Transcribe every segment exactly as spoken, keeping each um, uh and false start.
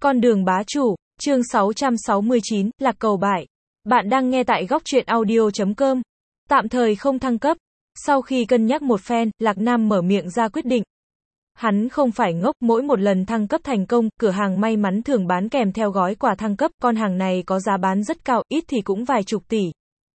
Con đường bá chủ, chương sáu trăm sáu mươi chín, Lạc Cầu Bại. Bạn đang nghe tại góc truyện audio chấm com. Tạm thời không thăng cấp. Sau khi cân nhắc một phen, Lạc Nam mở miệng ra quyết định. Hắn không phải ngốc, mỗi một lần thăng cấp thành công, cửa hàng may mắn thường bán kèm theo gói quà thăng cấp, con hàng này có giá bán rất cao, ít thì cũng vài chục tỷ.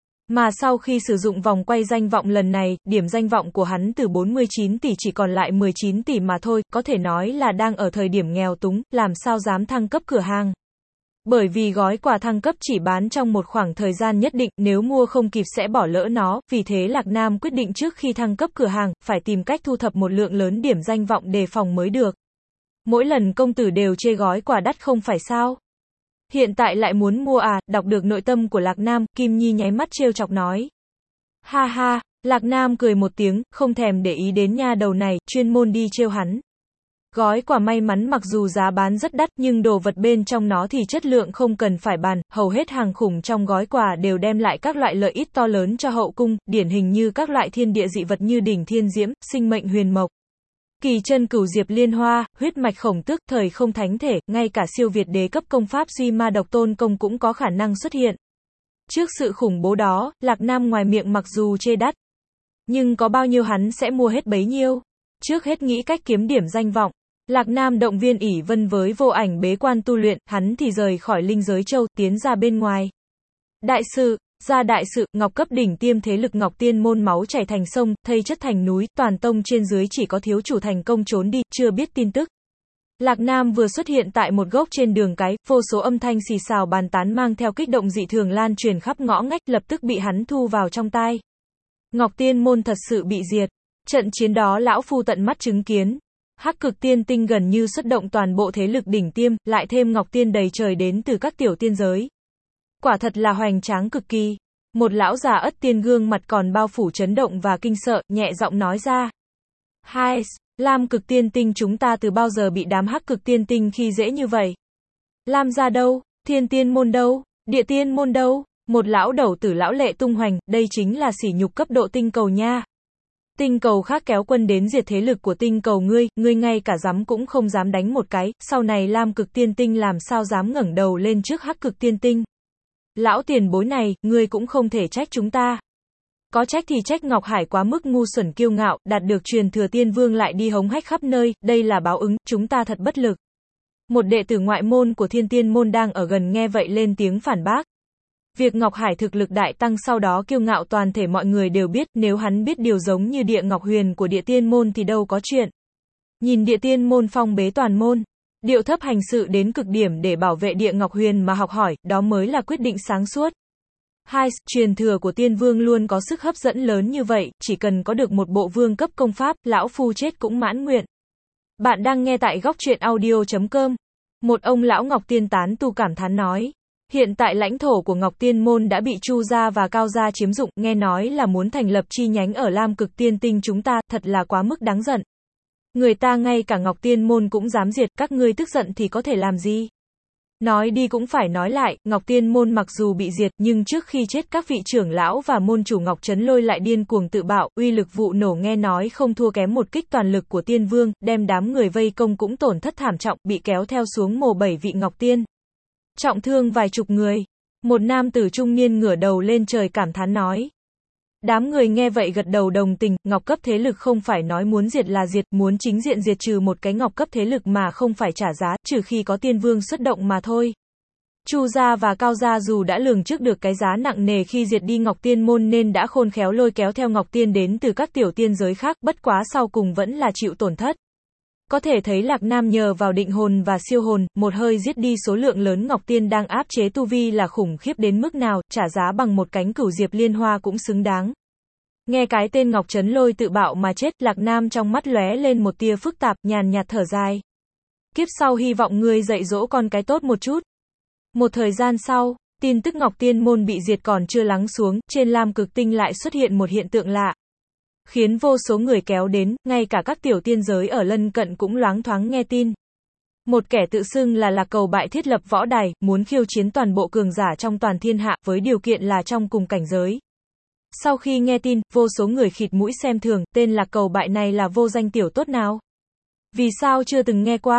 Mà sau khi sử dụng vòng quay danh vọng lần này, điểm danh vọng của hắn từ bốn mươi chín tỷ chỉ còn lại mười chín tỷ mà thôi, có thể nói là đang ở thời điểm nghèo túng, làm sao dám thăng cấp cửa hàng. Bởi vì gói quà thăng cấp chỉ bán trong một khoảng thời gian nhất định, nếu mua không kịp sẽ bỏ lỡ nó, vì thế Lạc Nam quyết định trước khi thăng cấp cửa hàng, phải tìm cách thu thập một lượng lớn điểm danh vọng đề phòng mới được. Mỗi lần công tử đều chê gói quà đắt không phải sao? Hiện tại lại muốn mua à? Đọc được nội tâm của Lạc Nam, Kim Nhi nháy mắt trêu chọc nói. Ha ha, Lạc Nam cười một tiếng, không thèm để ý đến nha đầu này, chuyên môn đi trêu hắn. Gói quà may mắn mặc dù giá bán rất đắt, nhưng đồ vật bên trong nó thì chất lượng không cần phải bàn, hầu hết hàng khủng trong gói quà đều đem lại các loại lợi ích to lớn cho hậu cung, điển hình như các loại thiên địa dị vật như đỉnh thiên diễm, sinh mệnh huyền mộc, kỳ chân cửu diệp liên hoa, huyết mạch khổng tước, thời không thánh thể, ngay cả siêu việt đế cấp công pháp duy ma độc tôn công cũng có khả năng xuất hiện. Trước sự khủng bố đó, Lạc Nam ngoài miệng mặc dù chê đắt, nhưng có bao nhiêu hắn sẽ mua hết bấy nhiêu. Trước hết nghĩ cách kiếm điểm danh vọng, Lạc Nam động viên ỷ Vân với vô ảnh bế quan tu luyện, hắn thì rời khỏi linh giới châu, tiến ra bên ngoài. Đại sự, ra đại sự, Ngọc cấp đỉnh tiêm thế lực Ngọc Tiên môn máu chảy thành sông, thây chất thành núi, toàn tông trên dưới chỉ có thiếu chủ thành công trốn đi, chưa biết tin tức. Lạc Nam vừa xuất hiện tại một gốc trên đường cái, vô số âm thanh xì xào bàn tán mang theo kích động dị thường lan truyền khắp ngõ ngách, lập tức bị hắn thu vào trong tai. Ngọc Tiên môn thật sự bị diệt. Trận chiến đó lão phu tận mắt chứng kiến. Hắc Cực Tiên Tinh gần như xuất động toàn bộ thế lực đỉnh tiêm, lại thêm Ngọc Tiên đầy trời đến từ các tiểu tiên giới. Quả thật là hoành tráng cực kỳ. Một lão già ất tiên gương mặt còn bao phủ chấn động và kinh sợ, nhẹ giọng nói ra. Hai, Lam Cực Tiên Tinh chúng ta từ bao giờ bị đám Hắc Cực Tiên Tinh khi dễ như vậy? Lam gia đâu? Thiên Tiên môn đâu? Địa Tiên môn đâu? Một lão đầu tử lão lệ tung hoành, đây chính là sỉ nhục cấp độ tinh cầu nha. Tinh cầu khác kéo quân đến diệt thế lực của tinh cầu ngươi, ngươi ngay cả dám cũng không dám đánh một cái, sau này Lam Cực Tiên Tinh làm sao dám ngẩng đầu lên trước Hắc Cực Tiên Tinh. Lão tiền bối này, ngươi cũng không thể trách chúng ta. Có trách thì trách Ngọc Hải quá mức ngu xuẩn kiêu ngạo, đạt được truyền thừa tiên vương lại đi hống hách khắp nơi, đây là báo ứng, chúng ta thật bất lực. Một đệ tử ngoại môn của Thiên Tiên môn đang ở gần nghe vậy lên tiếng phản bác. Việc Ngọc Hải thực lực đại tăng sau đó kiêu ngạo toàn thể mọi người đều biết, nếu hắn biết điều giống như địa Ngọc Huyền của địa tiên môn thì đâu có chuyện. Nhìn địa tiên môn phong bế toàn môn, điệu thấp hành sự đến cực điểm để bảo vệ địa Ngọc Huyền mà học hỏi, đó mới là quyết định sáng suốt. Hai, truyền thừa của tiên vương luôn có sức hấp dẫn lớn như vậy, chỉ cần có được một bộ vương cấp công pháp, lão phu chết cũng mãn nguyện. Bạn đang nghe tại góc truyện audio chấm com. Một ông lão Ngọc Tiên tán tu cảm thán nói. Hiện tại lãnh thổ của Ngọc Tiên môn đã bị Chu gia và Cao gia chiếm dụng, nghe nói là muốn thành lập chi nhánh ở Lam Cực Tiên Tinh chúng ta, thật là quá mức đáng giận. Người ta ngay cả Ngọc Tiên môn cũng dám diệt, các ngươi tức giận thì có thể làm gì? Nói đi cũng phải nói lại, Ngọc Tiên môn mặc dù bị diệt, nhưng trước khi chết các vị trưởng lão và môn chủ Ngọc Trấn Lôi lại điên cuồng tự bạo, uy lực vụ nổ nghe nói không thua kém một kích toàn lực của tiên vương, đem đám người vây công cũng tổn thất thảm trọng, bị kéo theo xuống mồ bảy vị Ngọc Tiên. Trọng thương vài chục người. Một nam tử trung niên ngửa đầu lên trời cảm thán nói. Đám người nghe vậy gật đầu đồng tình, ngọc cấp thế lực không phải nói muốn diệt là diệt, muốn chính diện diệt trừ một cái ngọc cấp thế lực mà không phải trả giá, trừ khi có tiên vương xuất động mà thôi. Chu gia và Cao gia dù đã lường trước được cái giá nặng nề khi diệt đi Ngọc Tiên môn nên đã khôn khéo lôi kéo theo Ngọc Tiên đến từ các tiểu tiên giới khác, bất quá sau cùng vẫn là chịu tổn thất. Có thể thấy Lạc Nam nhờ vào định hồn và siêu hồn, một hơi giết đi số lượng lớn Ngọc Tiên đang áp chế tu vi là khủng khiếp đến mức nào, trả giá bằng một cánh cửu diệp liên hoa cũng xứng đáng. Nghe cái tên Ngọc Trấn Lôi tự bạo mà chết, Lạc Nam trong mắt lóe lên một tia phức tạp, nhàn nhạt thở dài. Kiếp sau hy vọng ngươi dạy dỗ con cái tốt một chút. Một thời gian sau, tin tức Ngọc Tiên môn bị diệt còn chưa lắng xuống, trên Lam Cực Tinh lại xuất hiện một hiện tượng lạ. Khiến vô số người kéo đến, ngay cả các tiểu tiên giới ở lân cận cũng loáng thoáng nghe tin. Một kẻ tự xưng là Lạc Cầu Bại thiết lập võ đài, muốn khiêu chiến toàn bộ cường giả trong toàn thiên hạ, với điều kiện là trong cùng cảnh giới. Sau khi nghe tin, vô số người khịt mũi xem thường, tên Lạc Cầu Bại này là vô danh tiểu tốt nào? Vì sao chưa từng nghe qua?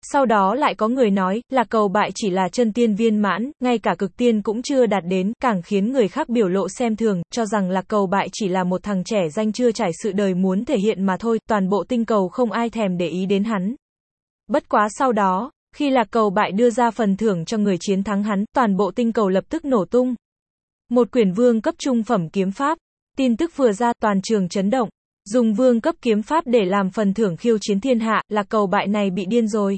Sau đó lại có người nói, Lạc Cầu Bại chỉ là chân tiên viên mãn, ngay cả cực tiên cũng chưa đạt đến, càng khiến người khác biểu lộ xem thường, cho rằng Lạc Cầu Bại chỉ là một thằng trẻ danh chưa trải sự đời muốn thể hiện mà thôi, toàn bộ tinh cầu không ai thèm để ý đến hắn. Bất quá sau đó, khi Lạc Cầu Bại đưa ra phần thưởng cho người chiến thắng hắn, toàn bộ tinh cầu lập tức nổ tung. Một quyển vương cấp trung phẩm kiếm pháp. Tin tức vừa ra, toàn trường chấn động. Dùng vương cấp kiếm pháp để làm phần thưởng khiêu chiến thiên hạ, Lạc Cầu Bại này bị điên rồi.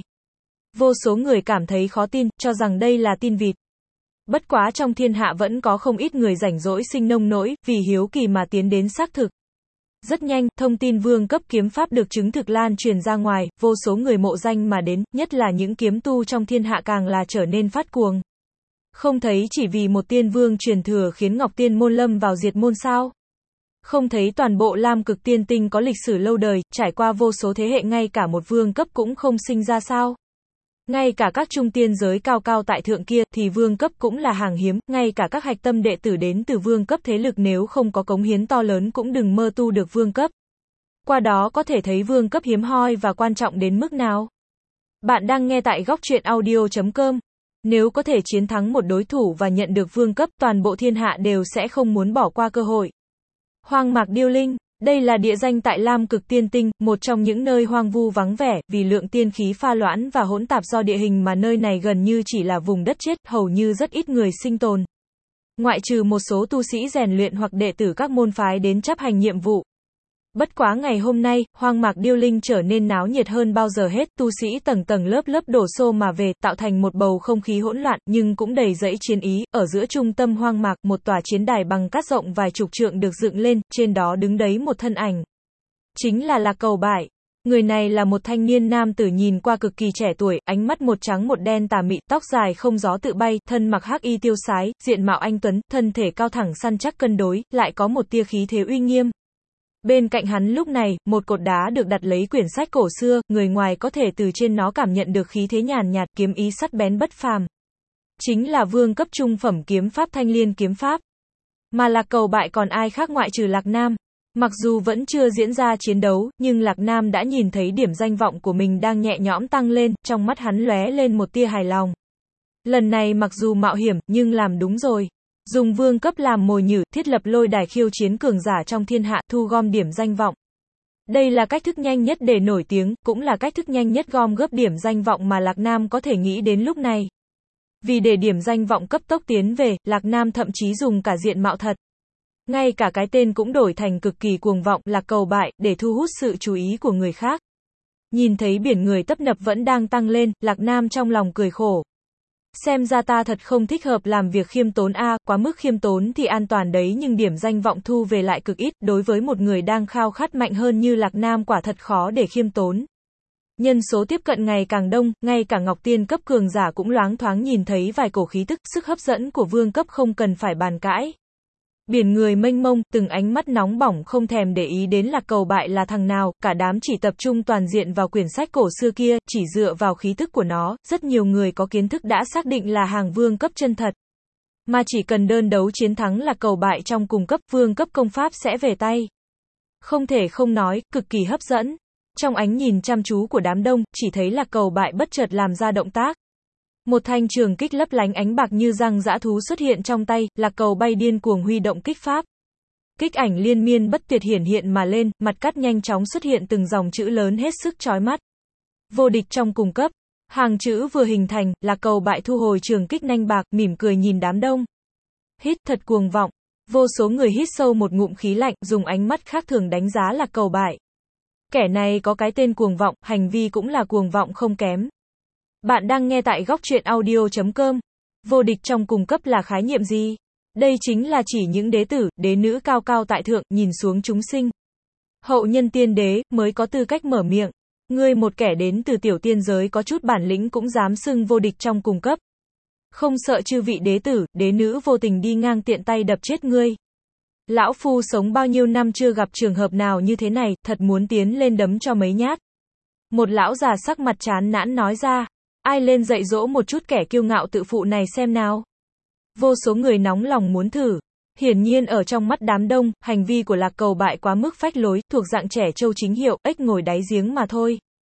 Vô số người cảm thấy khó tin, cho rằng đây là tin vịt. Bất quá trong thiên hạ vẫn có không ít người rảnh rỗi sinh nông nỗi, vì hiếu kỳ mà tiến đến xác thực. Rất nhanh, thông tin vương cấp kiếm pháp được chứng thực lan truyền ra ngoài, vô số người mộ danh mà đến, nhất là những kiếm tu trong thiên hạ càng là trở nên phát cuồng. Không thấy chỉ vì một tiên vương truyền thừa khiến Ngọc Tiên môn lâm vào diệt môn sao? Không thấy toàn bộ Lam Cực Tiên Tinh có lịch sử lâu đời, trải qua vô số thế hệ ngay cả một vương cấp cũng không sinh ra sao? Ngay cả các trung tiên giới cao cao tại thượng kia, thì vương cấp cũng là hàng hiếm, ngay cả các hạch tâm đệ tử đến từ vương cấp thế lực nếu không có cống hiến to lớn cũng đừng mơ tu được vương cấp. Qua đó có thể thấy vương cấp hiếm hoi và quan trọng đến mức nào. Bạn đang nghe tại góc truyện audio chấm com. Nếu có thể chiến thắng một đối thủ và nhận được vương cấp, toàn bộ thiên hạ đều sẽ không muốn bỏ qua cơ hội. Hoang mạc Điêu Linh. Đây là địa danh tại Lam Cực Tiên Tinh, một trong những nơi hoang vu vắng vẻ, vì lượng tiên khí pha loãng và hỗn tạp do địa hình mà nơi này gần như chỉ là vùng đất chết, hầu như rất ít người sinh tồn. Ngoại trừ một số tu sĩ rèn luyện hoặc đệ tử các môn phái đến chấp hành nhiệm vụ. Bất quá ngày hôm nay, hoang mạc Điêu Linh trở nên náo nhiệt hơn bao giờ hết, tu sĩ tầng tầng lớp lớp đổ xô mà về, tạo thành một bầu không khí hỗn loạn, nhưng cũng đầy dẫy chiến ý. Ở giữa trung tâm hoang mạc, một tòa chiến đài bằng cát rộng vài chục trượng được dựng lên, trên đó đứng đấy một thân ảnh. Chính là Lạc Cầu Bại. Người này là một thanh niên nam tử nhìn qua cực kỳ trẻ tuổi, ánh mắt một trắng một đen tà mị, tóc dài không gió tự bay, thân mặc hắc y tiêu sái, diện mạo anh tuấn, thân thể cao thẳng săn chắc cân đối, lại có một tia khí thế uy nghiêm. Bên cạnh hắn lúc này, một cột đá được đặt lấy quyển sách cổ xưa, người ngoài có thể từ trên nó cảm nhận được khí thế nhàn nhạt, kiếm ý sắc bén bất phàm. Chính là vương cấp trung phẩm kiếm pháp Thanh Liên kiếm pháp. Mà Lạc Cầu Bại còn ai khác ngoại trừ Lạc Nam. Mặc dù vẫn chưa diễn ra chiến đấu, nhưng Lạc Nam đã nhìn thấy điểm danh vọng của mình đang nhẹ nhõm tăng lên, trong mắt hắn lóe lên một tia hài lòng. Lần này mặc dù mạo hiểm, nhưng làm đúng rồi. Dùng vương cấp làm mồi nhử, thiết lập lôi đài khiêu chiến cường giả trong thiên hạ, thu gom điểm danh vọng. Đây là cách thức nhanh nhất để nổi tiếng, cũng là cách thức nhanh nhất gom góp điểm danh vọng mà Lạc Nam có thể nghĩ đến lúc này. Vì để điểm danh vọng cấp tốc tiến về, Lạc Nam thậm chí dùng cả diện mạo thật. Ngay cả cái tên cũng đổi thành cực kỳ cuồng vọng, Lạc Cầu Bại, để thu hút sự chú ý của người khác. Nhìn thấy biển người tấp nập vẫn đang tăng lên, Lạc Nam trong lòng cười khổ. Xem ra ta thật không thích hợp làm việc khiêm tốn a, à, quá mức khiêm tốn thì an toàn đấy nhưng điểm danh vọng thu về lại cực ít, đối với một người đang khao khát mạnh hơn như Lạc Nam quả thật khó để khiêm tốn. Nhân số tiếp cận ngày càng đông, ngay cả Ngọc Tiên cấp cường giả cũng loáng thoáng nhìn thấy vài cổ khí tức, sức hấp dẫn của vương cấp không cần phải bàn cãi. Biển người mênh mông, từng ánh mắt nóng bỏng không thèm để ý đến Lạc Cầu Bại là thằng nào, cả đám chỉ tập trung toàn diện vào quyển sách cổ xưa kia, chỉ dựa vào khí tức của nó, rất nhiều người có kiến thức đã xác định là hàng vương cấp chân thật. Mà chỉ cần đơn đấu chiến thắng Lạc Cầu Bại trong cùng cấp, vương cấp công pháp sẽ về tay. Không thể không nói, cực kỳ hấp dẫn. Trong ánh nhìn chăm chú của đám đông, chỉ thấy Lạc Cầu Bại bất chợt làm ra động tác. Một thanh trường kích lấp lánh ánh bạc như răng dã thú xuất hiện trong tay, Lạc Cầu bay điên cuồng huy động kích pháp. Kích ảnh liên miên bất tuyệt hiển hiện mà lên, mặt cắt nhanh chóng xuất hiện từng dòng chữ lớn hết sức chói mắt. Vô địch trong cùng cấp. Hàng chữ vừa hình thành, Lạc Cầu Bại thu hồi trường kích nanh bạc, mỉm cười nhìn đám đông. Hít thật cuồng vọng. Vô số người hít sâu một ngụm khí lạnh, dùng ánh mắt khác thường đánh giá Lạc Cầu Bại. Kẻ này có cái tên cuồng vọng, hành vi cũng là cuồng vọng không kém. Bạn đang nghe tại góc truyện audio chấm com. Vô địch trong cùng cấp là khái niệm gì? Đây chính là chỉ những đế tử, đế nữ cao cao tại thượng, nhìn xuống chúng sinh. Hậu nhân tiên đế, mới có tư cách mở miệng. Ngươi một kẻ đến từ tiểu tiên giới có chút bản lĩnh cũng dám xưng vô địch trong cùng cấp. Không sợ chư vị đế tử, đế nữ vô tình đi ngang tiện tay đập chết ngươi. Lão phu sống bao nhiêu năm chưa gặp trường hợp nào như thế này, thật muốn tiến lên đấm cho mấy nhát. Một lão già sắc mặt chán nản nói ra. Ai lên dạy dỗ một chút kẻ kiêu ngạo tự phụ này xem nào. Vô số người nóng lòng muốn thử. Hiển nhiên ở trong mắt đám đông, hành vi của Lạc Cầu Bại quá mức phách lối, thuộc dạng trẻ trâu chính hiệu, ếch ngồi đáy giếng mà thôi.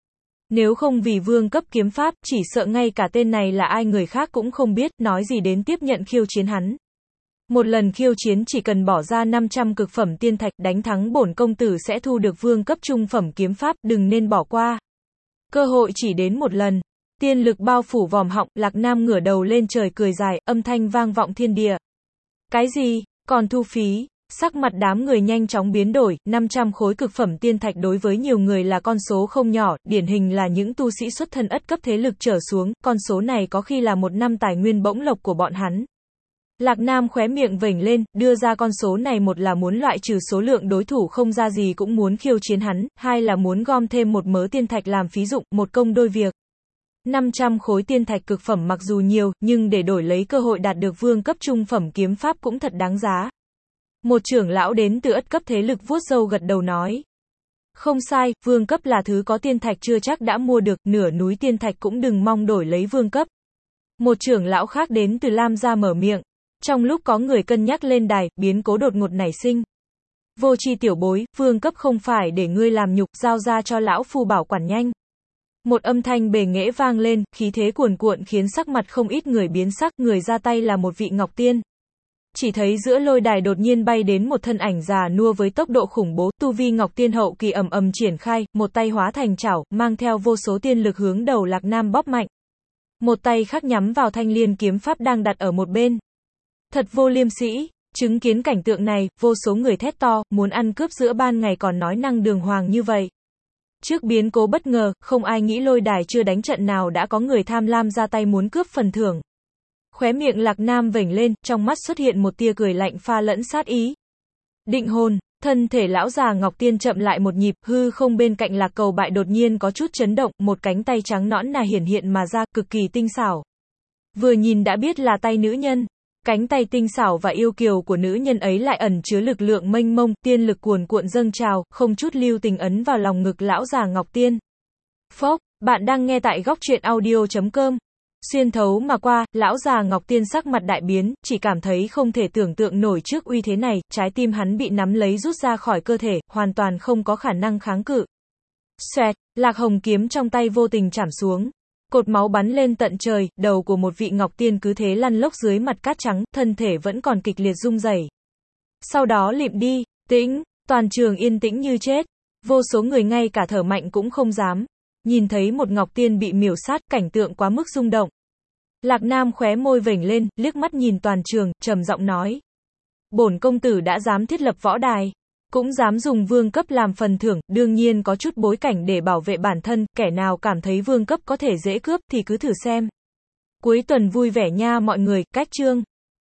Nếu không vì vương cấp kiếm pháp, chỉ sợ ngay cả tên này là ai người khác cũng không biết, nói gì đến tiếp nhận khiêu chiến hắn. Một lần khiêu chiến chỉ cần bỏ ra năm trăm cực phẩm tiên thạch, đánh thắng bổn công tử sẽ thu được vương cấp trung phẩm kiếm pháp, đừng nên bỏ qua. Cơ hội chỉ đến một lần. Tiên lực bao phủ vòm họng, Lạc Nam ngửa đầu lên trời cười dài, âm thanh vang vọng thiên địa. Cái gì? Còn thu phí? Sắc mặt đám người nhanh chóng biến đổi, năm trăm khối cực phẩm tiên thạch đối với nhiều người là con số không nhỏ, điển hình là những tu sĩ xuất thân ất cấp thế lực trở xuống, con số này có khi là một năm tài nguyên bỗng lộc của bọn hắn. Lạc Nam khóe miệng vểnh lên, đưa ra con số này, một là muốn loại trừ số lượng đối thủ không ra gì cũng muốn khiêu chiến hắn, hai là muốn gom thêm một mớ tiên thạch làm phí dụng, một công đôi việc. năm trăm khối tiên thạch cực phẩm mặc dù nhiều, nhưng để đổi lấy cơ hội đạt được vương cấp trung phẩm kiếm pháp cũng thật đáng giá. Một trưởng lão đến từ ất cấp thế lực vuốt râu gật đầu nói. Không sai, vương cấp là thứ có tiên thạch chưa chắc đã mua được, nửa núi tiên thạch cũng đừng mong đổi lấy vương cấp. Một trưởng lão khác đến từ Lam gia mở miệng. Trong lúc có người cân nhắc lên đài, biến cố đột ngột nảy sinh. Vô tri tiểu bối, vương cấp không phải để ngươi làm nhục, giao ra cho lão phu bảo quản nhanh. Một âm thanh bề nghệ vang lên, khí thế cuồn cuộn khiến sắc mặt không ít người biến sắc, người ra tay là một vị ngọc tiên. Chỉ thấy giữa lôi đài đột nhiên bay đến một thân ảnh già nua với tốc độ khủng bố, tu vi ngọc tiên hậu kỳ ầm ầm triển khai, một tay hóa thành chảo, mang theo vô số tiên lực hướng đầu Lạc Nam bóp mạnh. Một tay khác nhắm vào thanh liên kiếm pháp đang đặt ở một bên. Thật vô liêm sỉ, chứng kiến cảnh tượng này, vô số người thét to, muốn ăn cướp giữa ban ngày còn nói năng đường hoàng như vậy. Trước biến cố bất ngờ, không ai nghĩ lôi đài chưa đánh trận nào đã có người tham lam ra tay muốn cướp phần thưởng. Khóe miệng Lạc Nam vểnh lên, trong mắt xuất hiện một tia cười lạnh pha lẫn sát ý. Định hồn, thân thể lão già Ngọc Tiên chậm lại một nhịp, hư không bên cạnh Lạc Cầu Bại đột nhiên có chút chấn động, một cánh tay trắng nõn nà hiển hiện mà ra, cực kỳ tinh xảo. Vừa nhìn đã biết là tay nữ nhân. Cánh tay tinh xảo và yêu kiều của nữ nhân ấy lại ẩn chứa lực lượng mênh mông, tiên lực cuồn cuộn dâng trào, không chút lưu tình ấn vào lòng ngực lão già Ngọc Tiên. Phốc, bạn đang nghe tại góc truyện audio chấm com. Xuyên thấu mà qua, lão già Ngọc Tiên sắc mặt đại biến, chỉ cảm thấy không thể tưởng tượng nổi trước uy thế này, trái tim hắn bị nắm lấy rút ra khỏi cơ thể, hoàn toàn không có khả năng kháng cự. Xoẹt, Lạc Hồng kiếm trong tay vô tình chảm xuống. Cột máu bắn lên tận trời, đầu của một vị Ngọc Tiên cứ thế lăn lóc dưới mặt cát trắng, thân thể vẫn còn kịch liệt rung rẩy. Sau đó lịm đi, tĩnh, toàn trường yên tĩnh như chết. Vô số người ngay cả thở mạnh cũng không dám. Nhìn thấy một Ngọc Tiên bị miểu sát, cảnh tượng quá mức rung động. Lạc Nam khóe môi vểnh lên, liếc mắt nhìn toàn trường, trầm giọng nói. Bổn công tử đã dám thiết lập võ đài. Cũng dám dùng vương cấp làm phần thưởng, đương nhiên có chút bối cảnh để bảo vệ bản thân, kẻ nào cảm thấy vương cấp có thể dễ cướp thì cứ thử xem. Cuối tuần vui vẻ nha mọi người, cách chương.